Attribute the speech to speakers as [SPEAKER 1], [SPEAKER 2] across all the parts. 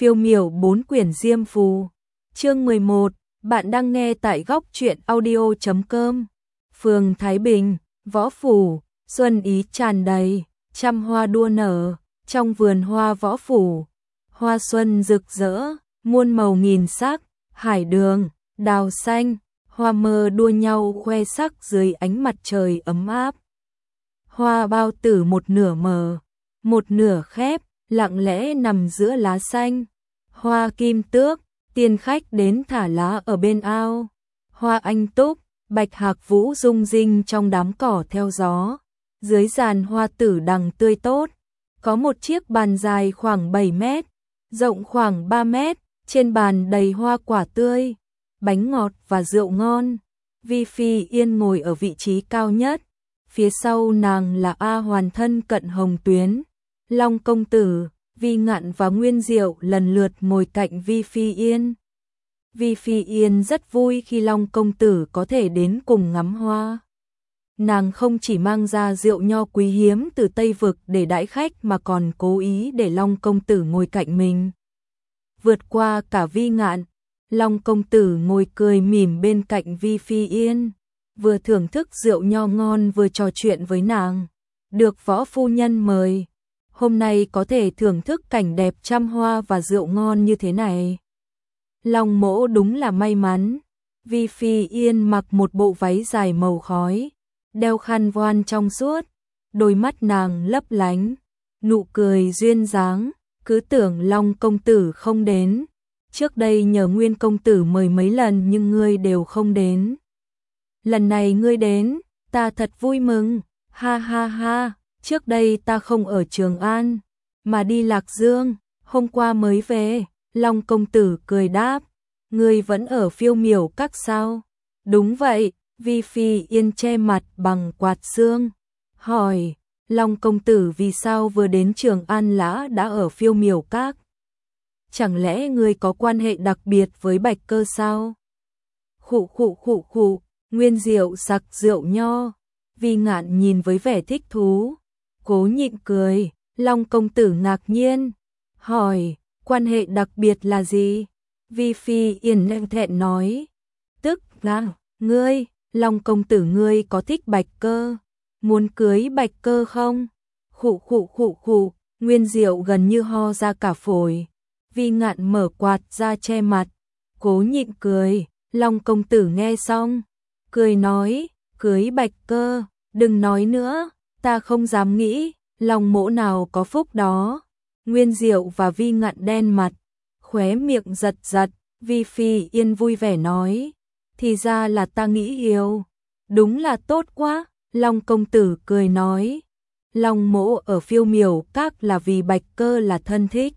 [SPEAKER 1] Phiêu miểu 4 quyển diêm phù. Chương 11, bạn đang nghe tại góc truyện audio.com. Phường Thái Bình, Võ Phủ, xuân ý tràn đầy, trăm hoa đua nở, trong vườn hoa Võ Phủ. Hoa xuân rực rỡ, muôn màu nghìn sắc, hải đường, đào xanh, hoa mơ đua nhau khoe sắc dưới ánh mặt trời ấm áp. Hoa bao tử một nửa mở, một nửa khép, lặng lẽ nằm giữa lá xanh. Hoa kim tước, tiên khách đến thả lá ở bên ao. Hoa anh túc, bạch hạc vũ rung rinh trong đám cỏ theo gió. Dưới giàn hoa tử đằng tươi tốt, có một chiếc bàn dài khoảng 7 mét, rộng khoảng 3 mét, trên bàn đầy hoa quả tươi, bánh ngọt và rượu ngon. Vi Phi Yên ngồi ở vị trí cao nhất, phía sau nàng là A Hoàn thân cận Hồng Tuyến, Long công tử, Vi Ngạn và Nguyên Diệu lần lượt ngồi cạnh Vi Phi Yên. Vi Phi Yên rất vui khi Long công tử có thể đến cùng ngắm hoa. Nàng không chỉ mang ra rượu nho quý hiếm từ Tây Vực để đãi khách mà còn cố ý để Long công tử ngồi cạnh mình. Vượt qua cả Vi Ngạn, Long công tử ngồi cười mỉm bên cạnh Vi Phi Yên, vừa thưởng thức rượu nho ngon vừa trò chuyện với nàng. Được võ phu nhân mời, hôm nay có thể thưởng thức cảnh đẹp trăm hoa và rượu ngon như thế này. Long mỗ đúng là may mắn. Vi Phi Yên mặc một bộ váy dài màu khói, đeo khăn voan trong suốt, đôi mắt nàng lấp lánh, nụ cười duyên dáng, cứ tưởng Long công tử không đến. Trước đây nhờ Nguyên công tử mời mấy lần nhưng ngươi đều không đến. Lần này ngươi đến, ta thật vui mừng, ha ha ha, trước đây ta không ở Trường An, mà đi Lạc Dương, hôm qua mới về. Long công tử cười đáp, ngươi vẫn ở Phiêu miểu các sao? Đúng vậy, Vi Phi Yên che mặt bằng quạt sương, hỏi, Long công tử vì sao vừa đến Trường An lã đã ở Phiêu miểu các? Chẳng lẽ ngươi có quan hệ đặc biệt với Bạch Cơ sao? Khụ khụ khụ khụ, Nguyên Diệu sặc rượu nho. Vi Ngạn nhìn với vẻ thích thú, cố nhịn cười. Long công tử ngạc nhiên, hỏi, quan hệ đặc biệt là gì? Vi Phi Yên lặng thẹn nói, tức là, ngươi, Long công tử ngươi có thích Bạch Cơ? Muốn cưới Bạch Cơ không? Khụ khụ khụ khụ, Nguyên Diệu gần như ho ra cả phổi. Vi Ngạn mở quạt ra che mặt, cố nhịn cười. Long công tử nghe xong, cười nói, cưới Bạch Cơ, đừng nói nữa, ta không dám nghĩ, Long mỗ nào có phúc đó. Nguyên Diệu và Vi Ngạn đen mặt, khóe miệng giật giật. Vi Phi Yên vui vẻ nói, thì ra là ta nghĩ yêu, đúng là tốt quá. Long công tử cười nói, Long mỗ ở Phiêu miểu các là vì Bạch Cơ là thân thích,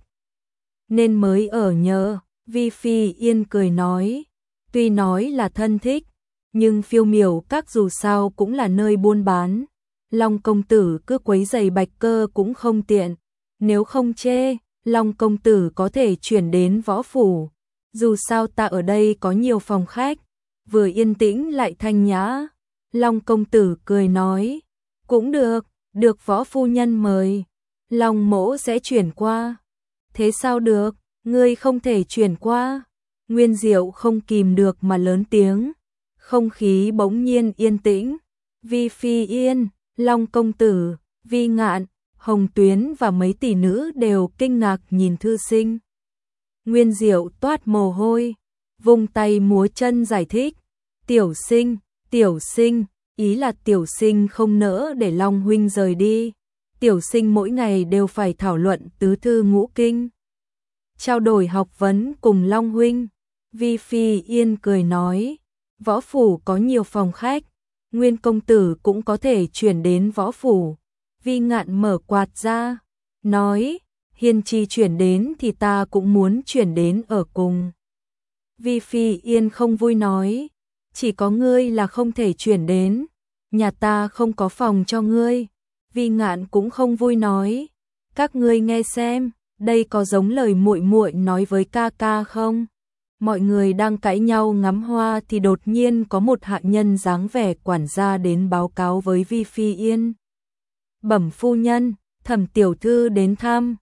[SPEAKER 1] nên mới ở nhờ. Vi Phi Yên cười nói, tuy nói là thân thích, nhưng Phiêu miểu các dù sao cũng là nơi buôn bán. Long công tử cứ quấy rầy Bạch Cơ cũng không tiện. Nếu không chê, Long công tử có thể chuyển đến Võ Phủ. Dù sao ta ở đây có nhiều phòng khách, vừa yên tĩnh lại thanh nhã. Long công tử cười nói, cũng được, được võ phu nhân mời, Long mỗ sẽ chuyển qua. Thế sao được, ngươi không thể chuyển qua? Nguyên Diệu không kìm được mà lớn tiếng. Không khí bỗng nhiên yên tĩnh. Vi Phi Yên, Long công tử, Vi Ngạn, Hồng Tuyến và mấy tỷ nữ đều kinh ngạc nhìn thư sinh. Nguyên Diệu toát mồ hôi, vung tay múa chân giải thích, tiểu sinh, ý là tiểu sinh không nỡ để Long huynh rời đi. Tiểu sinh mỗi ngày đều phải thảo luận tứ thư ngũ kinh, trao đổi học vấn cùng Long huynh. Vi Phi Yên cười nói, Võ Phủ có nhiều phòng khách, Nguyên công tử cũng có thể chuyển đến Võ Phủ. Vi Ngạn mở quạt ra, nói, Hiên Chi chuyển đến thì ta cũng muốn chuyển đến ở cùng. Vi Phi Yên không vui nói, chỉ có ngươi là không thể chuyển đến, nhà ta không có phòng cho ngươi. Vi Ngạn cũng không vui nói, các ngươi nghe xem, đây có giống lời muội muội nói với ca ca không? Mọi người đang cãi nhau ngắm hoa thì đột nhiên có một hạ nhân dáng vẻ quản gia đến báo cáo với Vi Phi Yên. Bẩm phu nhân, Thẩm tiểu thư đến thăm.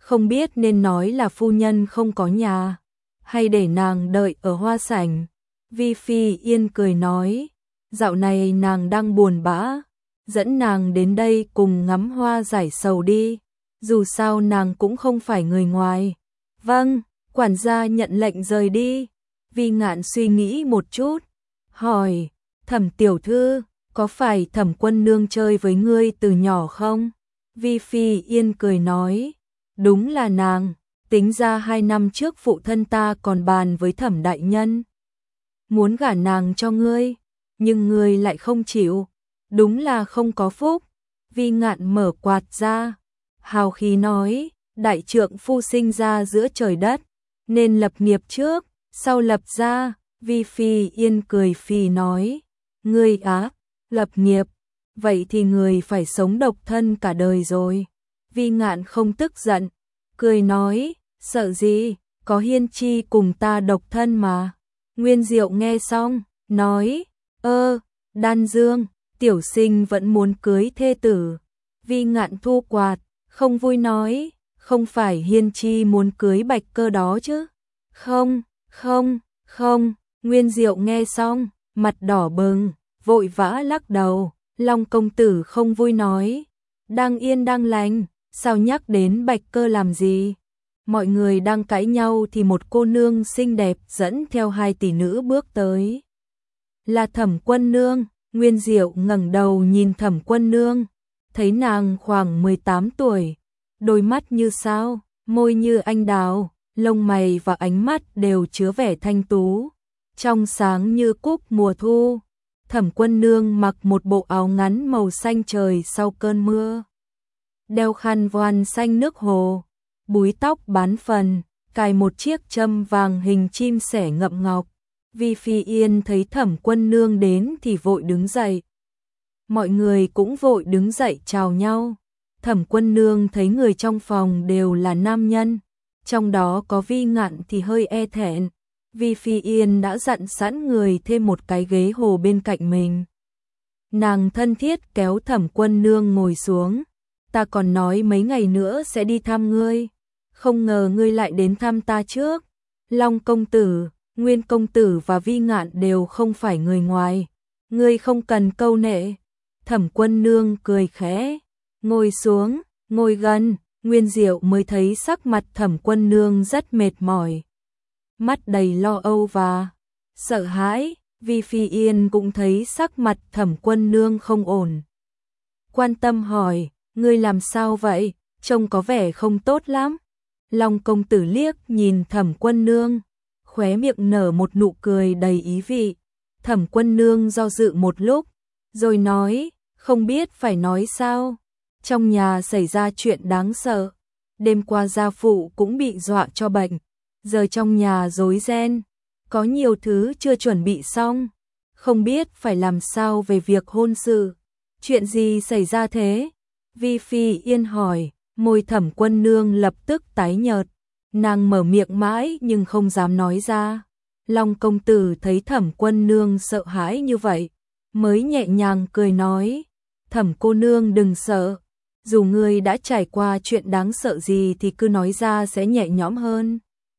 [SPEAKER 1] không biết nên nói là phu nhân không có nhà, hay để nàng đợi ở hoa sảnh. Vi Phi Yên cười nói, dạo này nàng đang buồn bã, dẫn nàng đến đây cùng ngắm hoa giải sầu đi, dù sao nàng cũng không phải người ngoài. Vâng, quản gia nhận lệnh rời đi. Vi Ngạn suy nghĩ một chút, hỏi, Thẩm tiểu thư, có phải Thẩm Quân Nương chơi với ngươi từ nhỏ không? Vi Phi Yên cười nói, đúng là nàng, tính ra 2 năm trước phụ thân ta còn bàn với Thẩm đại nhân, muốn gả nàng cho ngươi, nhưng ngươi lại không chịu, đúng là không có phúc. Vi Ngạn mở quạt ra, hào khí nói, đại trượng phu sinh ra giữa trời đất, nên lập nghiệp trước, sau lập gia. Vi Phi Yên cười phì nói, ngươi á, lập nghiệp, vậy thì người phải sống độc thân cả đời rồi. Vi Ngạn không tức giận, cười nói, sợ gì, có Hiên Chi cùng ta độc thân mà. Nguyên Diệu nghe xong, nói, Đan Dương, tiểu sinh vẫn muốn cưới thê tử. Vi Ngạn thu quạt, không vui nói, không phải Hiên Chi muốn cưới Bạch Cơ đó chứ? Không. Nguyên Diệu nghe xong, mặt đỏ bừng, vội vã lắc đầu. Long công tử không vui nói, đang yên đang lành, sao nhắc đến Bạch Cơ làm gì? Mọi người đang cãi nhau thì một cô nương xinh đẹp dẫn theo 2 tỷ nữ bước tới. Là Thẩm Quân Nương. Nguyên Diệu ngẩng đầu nhìn Thẩm Quân Nương, thấy nàng khoảng 18 tuổi, đôi mắt như sao, môi như anh đào, lông mày và ánh mắt đều chứa vẻ thanh tú, trong sáng như cúc mùa thu. Thẩm Quân Nương mặc một bộ áo ngắn màu xanh trời sau cơn mưa, đeo khăn voan xanh nước hồ, búi tóc bán phần, cài một chiếc châm vàng hình chim sẻ ngậm ngọc. Vi Phi Yên thấy Thẩm Quân Nương đến thì vội đứng dậy. Mọi người cũng vội đứng dậy chào nhau. Thẩm Quân Nương thấy người trong phòng đều là nam nhân, trong đó có Vi Ngạn thì hơi e thẹn. Vi Phi Yên đã dặn sẵn người thêm một cái ghế hồ bên cạnh mình. Nàng thân thiết kéo Thẩm Quân Nương ngồi xuống. Ta còn nói mấy ngày nữa sẽ đi thăm ngươi, không ngờ ngươi lại đến thăm ta trước. Long công tử, Nguyên công tử và Vi Ngạn đều không phải người ngoài, ngươi không cần câu nệ. Thẩm Quân Nương cười khẽ, ngồi xuống, ngồi gần. Nguyên Diệu mới thấy sắc mặt Thẩm Quân Nương rất mệt mỏi, mắt đầy lo âu và sợ hãi. Vi Phi Yên cũng thấy sắc mặt Thẩm Quân Nương không ổn, quan tâm hỏi, ngươi làm sao vậy, trông có vẻ không tốt lắm. Long công tử liếc nhìn Thẩm Quân Nương, khóe miệng nở một nụ cười đầy ý vị. Thẩm Quân Nương do dự một lúc, rồi nói, không biết phải nói sao. Trong nhà xảy ra chuyện đáng sợ, đêm qua gia phụ cũng bị dọa cho bệnh, giờ trong nhà rối ren, có nhiều thứ chưa chuẩn bị xong, không biết phải làm sao về việc hôn sự. Chuyện gì xảy ra thế? Vi Phi Yên hỏi, môi Thẩm Quân Nương lập tức tái nhợt, nàng mở miệng mãi nhưng không dám nói ra. Long công tử thấy Thẩm Quân Nương sợ hãi như vậy, mới nhẹ nhàng cười nói, Thẩm cô nương đừng sợ, dù ngươi đã trải qua chuyện đáng sợ gì thì cứ nói ra sẽ nhẹ nhõm hơn.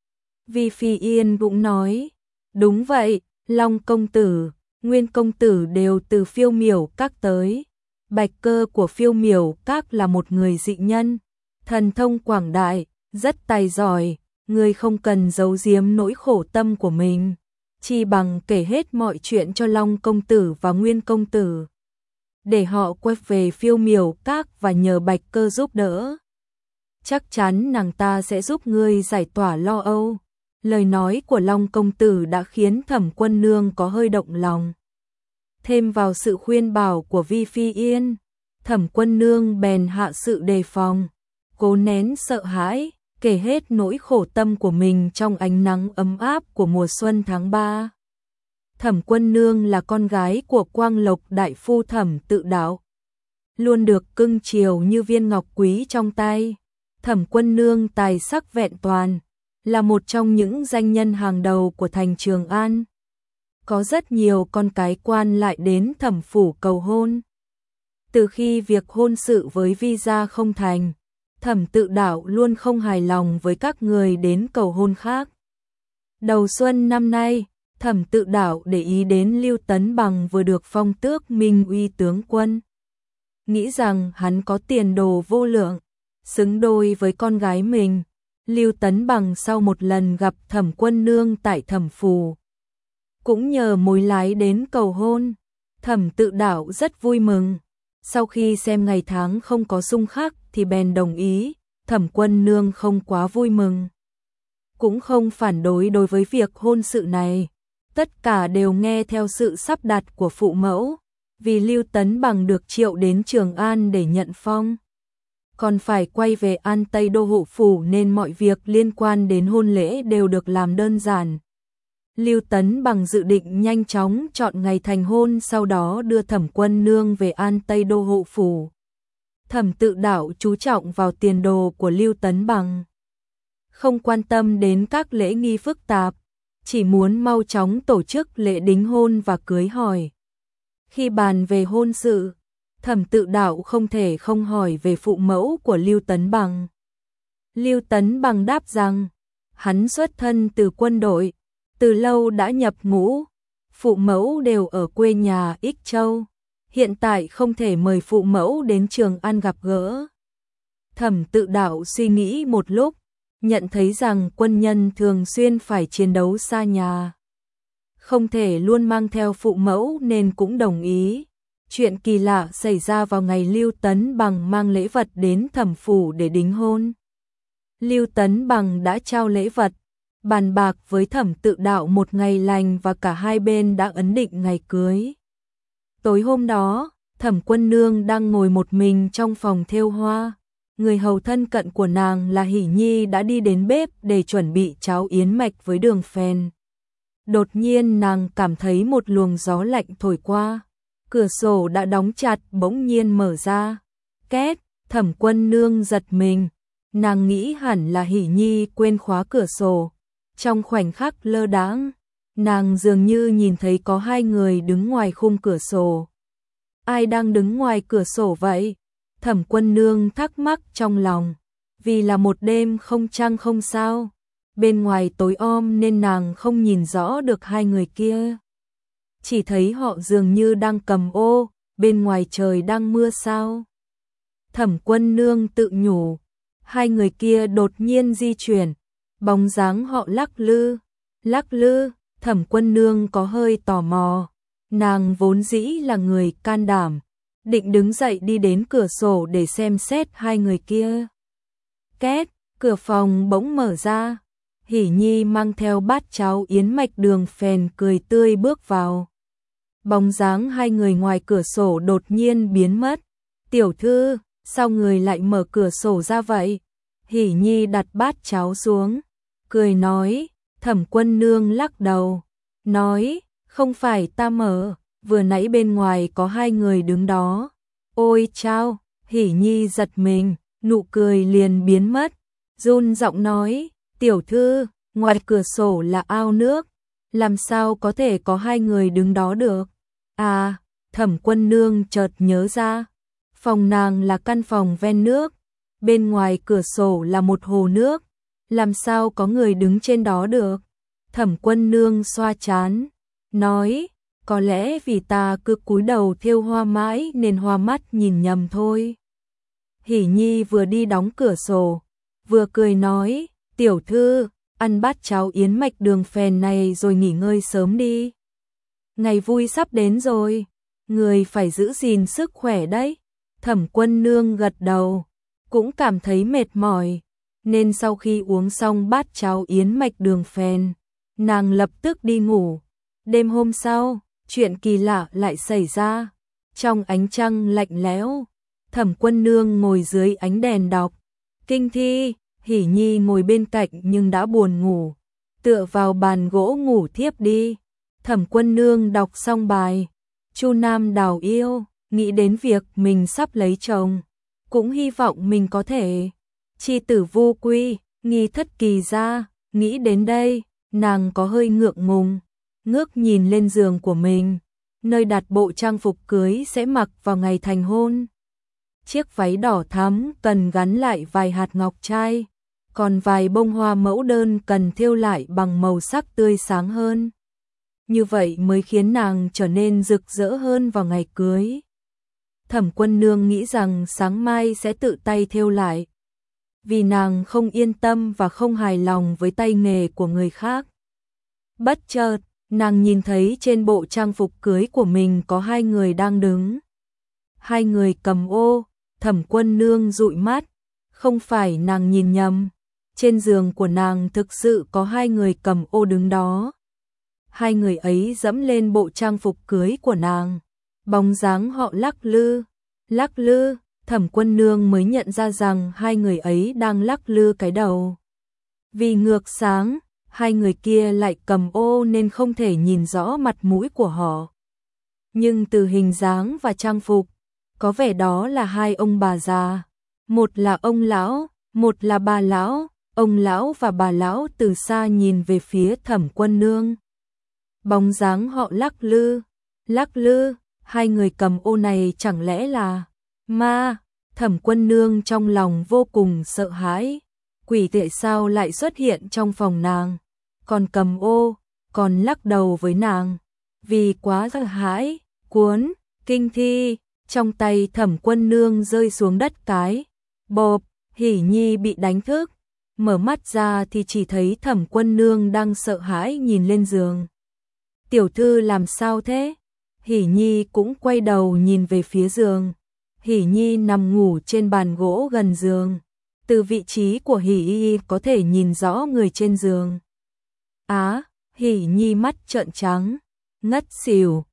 [SPEAKER 1] Vi Phi Yên cũng nói, đúng vậy, Long công tử, Nguyên công tử đều từ Phiêu Miểu Các tới. Bạch Cơ của Phiêu Miểu Các là một người dị nhân, thần thông quảng đại, rất tài giỏi, ngươi không cần giấu giếm nỗi khổ tâm của mình, chi bằng kể hết mọi chuyện cho Long công tử và Nguyên công tử, để họ quay về Phiêu Miểu Các và nhờ Bạch Cơ giúp đỡ. Chắc chắn nàng ta sẽ giúp ngươi giải tỏa lo âu. Lời nói của Long công tử đã khiến Thẩm Quân Nương có hơi động lòng. Thêm vào sự khuyên bảo của Vi Phi Yên, Thẩm Quân Nương bèn hạ sự đề phòng, cố nén sợ hãi, kể hết nỗi khổ tâm của mình trong ánh nắng ấm áp của mùa xuân tháng 3. Thẩm Quân Nương là con gái của Quang Lộc đại phu Thẩm Tự Đạo, luôn được cưng chiều như viên ngọc quý trong tay. Thẩm Quân Nương tài sắc vẹn toàn, là một trong những danh nhân hàng đầu của thành Trường An. Có rất nhiều con cái quan lại đến Thẩm phủ cầu hôn. Từ khi việc hôn sự với Vi gia không thành, Thẩm Tự Đạo luôn không hài lòng với các người đến cầu hôn khác. Đầu xuân năm nay, Thẩm Tự Đạo để ý đến Lưu Tấn Bằng vừa được phong tước Minh Uy tướng quân. Nghĩ rằng hắn có tiền đồ vô lượng, xứng đôi với con gái mình. Lưu Tấn Bằng sau một lần gặp Thẩm Quân Nương tại Thẩm Phủ, cũng nhờ mối lái đến cầu hôn. Thẩm Tự Đạo rất vui mừng. Sau khi xem ngày tháng không có xung khắc thì bèn đồng ý. Thẩm Quân Nương không quá vui mừng, cũng không phản đối đối với việc hôn sự này. Tất cả đều nghe theo sự sắp đặt của phụ mẫu. Vì Lưu Tấn Bằng được triệu đến Trường An để nhận phong, còn phải quay về An Tây Đô hộ phủ, nên mọi việc liên quan đến hôn lễ đều được làm đơn giản. Lưu Tấn Bằng dự định nhanh chóng chọn ngày thành hôn, sau đó đưa Thẩm Quân Nương về An Tây Đô hộ phủ. Thẩm Tự Đạo chú trọng vào tiền đồ của Lưu Tấn Bằng, không quan tâm đến các lễ nghi phức tạp, chỉ muốn mau chóng tổ chức lễ đính hôn và cưới hỏi. Khi bàn về hôn sự, Thẩm Tự Đạo không thể không hỏi về phụ mẫu của Lưu Tấn Bằng. Lưu Tấn Bằng đáp rằng, hắn xuất thân từ quân đội, từ lâu đã nhập ngũ, phụ mẫu đều ở quê nhà Ích Châu, hiện tại không thể mời phụ mẫu đến Trường An gặp gỡ. Thẩm Tự Đạo suy nghĩ một lúc, nhận thấy rằng quân nhân thường xuyên phải chiến đấu xa nhà, không thể luôn mang theo phụ mẫu, nên cũng đồng ý. Chuyện kỳ lạ xảy ra vào ngày Lưu Tấn Bằng mang lễ vật đến Thẩm Phủ để đính hôn. Lưu Tấn Bằng đã trao lễ vật, bàn bạc với Thẩm Tự Đạo một ngày lành và cả hai bên đã ấn định ngày cưới. Tối hôm đó, Thẩm Quân Nương đang ngồi một mình trong phòng thêu hoa. Người hầu thân cận của nàng là Hỷ Nhi đã đi đến bếp để chuẩn bị cháo yến mạch với đường phèn. Đột nhiên nàng cảm thấy một luồng gió lạnh thổi qua. Cửa sổ đã đóng chặt bỗng nhiên mở ra. Két, Thẩm Quân Nương giật mình. Nàng nghĩ hẳn là Hỷ Nhi quên khóa cửa sổ. Trong khoảnh khắc lơ đãng, nàng dường như nhìn thấy có hai người đứng ngoài khung cửa sổ. Ai đang đứng ngoài cửa sổ vậy? Thẩm Quân Nương thắc mắc trong lòng. Vì là một đêm không trăng không sao, bên ngoài tối om nên nàng không nhìn rõ được hai người kia. Chỉ thấy họ dường như đang cầm ô, bên ngoài trời đang mưa sao. Thẩm Quân Nương tự nhủ, hai người kia đột nhiên di chuyển, bóng dáng họ lắc lư, Thẩm Quân Nương có hơi tò mò. Nàng vốn dĩ là người can đảm, định đứng dậy đi đến cửa sổ để xem xét hai người kia. Két, cửa phòng bỗng mở ra. Hỷ Nhi mang theo bát cháo yến mạch đường phèn cười tươi bước vào. Bóng dáng hai người ngoài cửa sổ đột nhiên biến mất. Tiểu thư, sao người lại mở cửa sổ ra vậy? Hỷ Nhi đặt bát cháo xuống, cười nói. Thẩm Quân Nương lắc đầu, nói, không phải ta mở, vừa nãy bên ngoài có hai người đứng đó. Ôi chao, Hỷ Nhi giật mình, nụ cười liền biến mất, run giọng nói, tiểu thư, ngoài cửa sổ là ao nước, làm sao có thể có hai người đứng đó được? À, Thẩm Quân Nương chợt nhớ ra, phòng nàng là căn phòng ven nước, bên ngoài cửa sổ là một hồ nước, làm sao có người đứng trên đó được? Thẩm Quân Nương xoa trán, nói, có lẽ vì ta cứ cúi đầu thêu hoa mãi nên hoa mắt nhìn nhầm thôi. Hỷ Nhi vừa đi đóng cửa sổ, vừa cười nói, tiểu thư, ăn bát cháo yến mạch đường phèn này rồi nghỉ ngơi sớm đi. Ngày vui sắp đến rồi, người phải giữ gìn sức khỏe đấy. Thẩm Quân Nương gật đầu, cũng cảm thấy mệt mỏi, nên sau khi uống xong bát cháo yến mạch đường phèn, nàng lập tức đi ngủ. Đêm hôm sau, chuyện kỳ lạ lại xảy ra. Trong ánh trăng lạnh lẽo, Thẩm Quân Nương ngồi dưới ánh đèn đọc kinh thi. Hỷ Nhi ngồi bên cạnh nhưng đã buồn ngủ, tựa vào bàn gỗ ngủ thiếp đi. Thẩm Quân Nương đọc xong bài Chu Nam Đào Yêu, nghĩ đến việc mình sắp lấy chồng, cũng hy vọng mình có thể chi tử vô quy, nghi thất kỳ ra. Nghĩ đến đây, nàng có hơi ngượng ngùng, ngước nhìn lên giường của mình, nơi đặt bộ trang phục cưới sẽ mặc vào ngày thành hôn. chiếc váy đỏ thắm cần gắn lại vài hạt ngọc trai, còn vài bông hoa mẫu đơn cần thêu lại bằng màu sắc tươi sáng hơn. Như vậy mới khiến nàng trở nên rực rỡ hơn vào ngày cưới. Thẩm Quân Nương nghĩ rằng sáng mai sẽ tự tay thêu lại, vì nàng không yên tâm và không hài lòng với tay nghề của người khác. Bất chợt, nàng nhìn thấy trên bộ trang phục cưới của mình có hai người đang đứng. Hai người cầm ô. Thẩm Quân Nương dụi mắt, không phải nàng nhìn nhầm, trên giường của nàng thực sự có hai người cầm ô đứng đó. Hai người ấy dẫm lên bộ trang phục cưới của nàng, bóng dáng họ lắc lư, Thẩm Quân Nương mới nhận ra rằng hai người ấy đang lắc lư cái đầu. Vì ngược sáng, hai người kia lại cầm ô nên không thể nhìn rõ mặt mũi của họ. Nhưng từ hình dáng và trang phục, có vẻ đó là hai ông bà già, một là ông lão, một là bà lão. Ông lão và bà lão từ xa nhìn về phía Thẩm Quân Nương. Bóng dáng họ lắc lư, hai người cầm ô này chẳng lẽ là ma? Thẩm Quân Nương trong lòng vô cùng sợ hãi, quỷ tại sao lại xuất hiện trong phòng nàng, còn cầm ô, còn lắc đầu với nàng. Vì quá sợ hãi, cuốn kinh thi trong tay Thẩm Quân Nương rơi xuống đất cái, bộp, Hỉ Nhi bị đánh thức, mở mắt ra thì chỉ thấy Thẩm Quân Nương đang sợ hãi nhìn lên giường. Tiểu thư làm sao thế? Hỉ Nhi cũng quay đầu nhìn về phía giường. Hỉ Nhi nằm ngủ trên bàn gỗ gần giường. Từ vị trí của Hỉ Nhi có thể nhìn rõ người trên giường. Á, Hỉ Nhi mắt trợn trắng, ngất xỉu,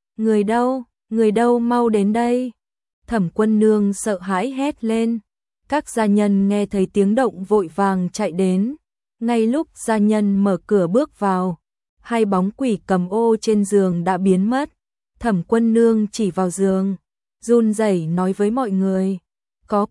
[SPEAKER 1] người đâu mau đến đây. Thẩm Quân Nương sợ hãi hét lên. Các gia nhân nghe thấy tiếng động vội vàng chạy đến. Ngay lúc gia nhân mở cửa bước vào, hai bóng quỷ cầm ô trên giường đã biến mất. Thẩm Quân Nương chỉ vào giường, run rẩy nói với mọi người, có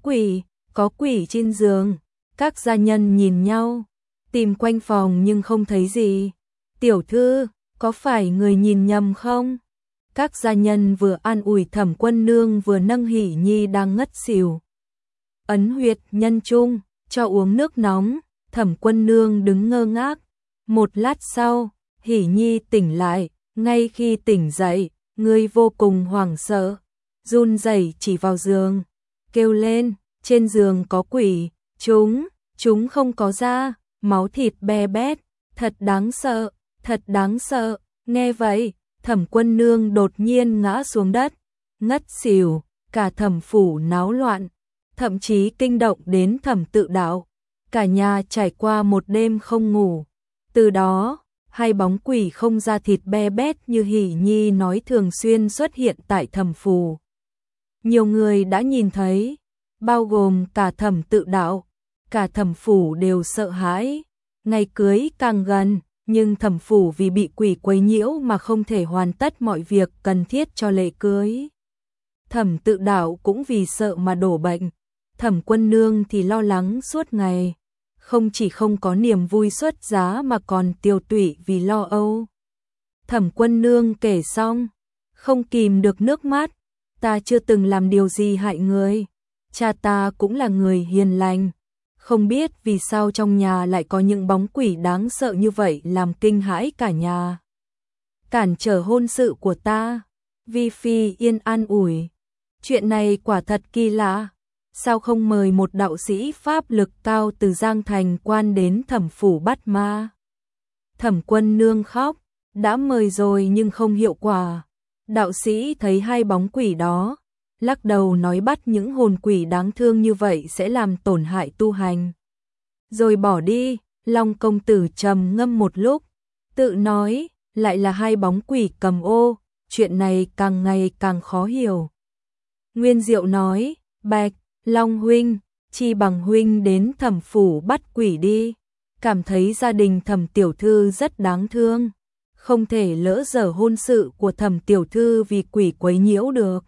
[SPEAKER 1] quỷ trên giường. Các gia nhân nhìn nhau, tìm quanh phòng nhưng không thấy gì. Tiểu thư, có phải người nhìn nhầm không? Các gia nhân vừa an ủi Thẩm Quân Nương vừa nâng Hỉ Nhi đang ngất xỉu. Ấn huyệt nhân trung, cho uống nước nóng. Thẩm Quân Nương đứng ngơ ngác. Một lát sau, Hỉ Nhi tỉnh lại. Ngay khi tỉnh dậy, người vô cùng hoảng sợ, run rẩy chỉ vào giường, kêu lên, trên giường có quỷ, chúng không có da, máu thịt be bét, thật đáng sợ. Nghe vậy, Thẩm Quân Nương đột nhiên ngã xuống đất, ngất xỉu, cả thẩm phủ náo loạn, thậm chí kinh động đến Thẩm Tự Đạo. Cả nhà trải qua một đêm không ngủ. Từ đó, hai bóng quỷ không da thịt be bét như Hỉ Nhi nói thường xuyên xuất hiện tại thẩm phủ. Nhiều người đã nhìn thấy, bao gồm cả Thẩm Tự Đạo, cả thẩm phủ đều sợ hãi. Ngày cưới càng gần, nhưng thẩm phủ vì bị quỷ quấy nhiễu mà không thể hoàn tất mọi việc cần thiết cho lễ cưới. Thẩm Tự Đạo cũng vì sợ mà đổ bệnh. Thẩm Quân Nương thì lo lắng suốt ngày, không chỉ không có niềm vui xuất giá mà còn tiêu tụy vì lo âu. Thẩm Quân Nương kể xong, không kìm được nước mắt, ta chưa từng làm điều gì hại người, cha ta cũng là người hiền lành, không biết vì sao trong nhà lại có những bóng quỷ đáng sợ như vậy làm kinh hãi cả nhà. Cản trở hôn sự của ta. Vi Phi Yên an ủi, chuyện này quả thật kỳ lạ. Sao không mời một đạo sĩ pháp lực cao từ Giang Thành quan đến thẩm phủ bắt ma? Thẩm Quân Nương khóc, đã mời rồi nhưng không hiệu quả. Đạo sĩ thấy hai bóng quỷ đó, lắc đầu nói bắt những hồn quỷ đáng thương như vậy sẽ làm tổn hại tu hành. Rồi bỏ đi. Long công tử trầm ngâm một lúc, tự nói, lại là hai bóng quỷ cầm ô, chuyện này càng ngày càng khó hiểu. Nguyên Diệu nói, Bạch Long huynh, chi bằng huynh đến thẩm phủ bắt quỷ đi, cảm thấy gia đình Thẩm tiểu thư rất đáng thương, không thể lỡ dở hôn sự của Thẩm tiểu thư vì quỷ quấy nhiễu được.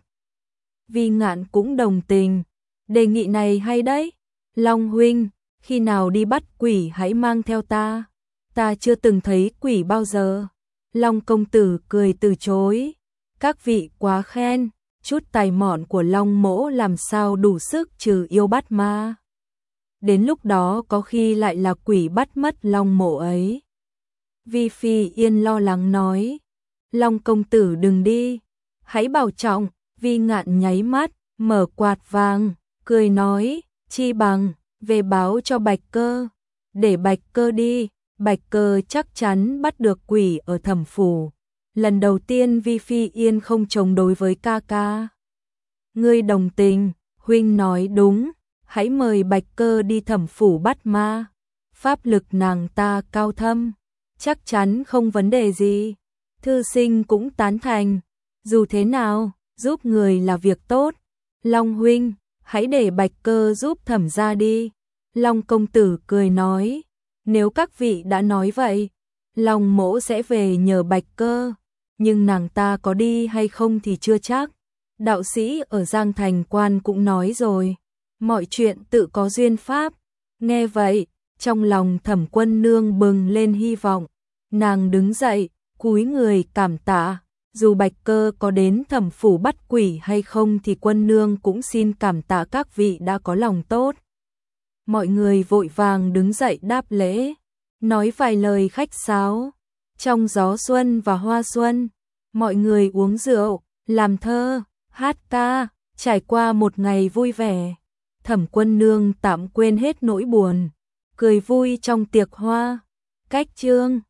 [SPEAKER 1] Vi Ngạn cũng đồng tình, đề nghị này hay đấy. Long huynh, khi nào đi bắt quỷ hãy mang theo ta chưa từng thấy quỷ bao giờ. Long công tử cười từ chối, các vị quá khen, chút tài mọn của Long Mỗ làm sao đủ sức trừ yêu bắt ma. Đến lúc đó có khi lại là quỷ bắt mất Long Mỗ ấy. Vi Phi Yên lo lắng nói, Long công tử đừng đi, hãy bảo trọng. Vi Ngạn nháy mắt, mở quạt vàng, cười nói, chi bằng, về báo cho Bạch Cơ, để Bạch Cơ đi, Bạch Cơ chắc chắn bắt được quỷ ở Thẩm phủ. Lần đầu tiên Vi Phi Yên không chống đối với ca ca. Ngươi đồng tình, huynh nói đúng, hãy mời Bạch Cơ đi Thẩm phủ bắt ma. Pháp lực nàng ta cao thâm, chắc chắn không vấn đề gì. Thư sinh cũng tán thành, dù thế nào, giúp người là việc tốt. Long huynh, hãy để Bạch Cơ giúp Thẩm gia đi. Long công tử cười nói, nếu các vị đã nói vậy, Long mỗ sẽ về nhờ Bạch Cơ, nhưng nàng ta có đi hay không thì chưa chắc. Đạo sĩ ở Giang Thành Quan cũng nói rồi, mọi chuyện tự có duyên pháp. Nghe vậy, trong lòng Thẩm Quân Nương bừng lên hy vọng, nàng đứng dậy, cúi người cảm tạ, dù Bạch Cơ có đến Thẩm phủ bắt quỷ hay không thì Quân Nương cũng xin cảm tạ các vị đã có lòng tốt. Mọi người vội vàng đứng dậy đáp lễ, nói vài lời khách sáo. Trong gió xuân và hoa xuân, mọi người uống rượu, làm thơ, hát ca, trải qua một ngày vui vẻ. Thẩm Quân Nương tạm quên hết nỗi buồn, cười vui trong tiệc hoa. Cách chương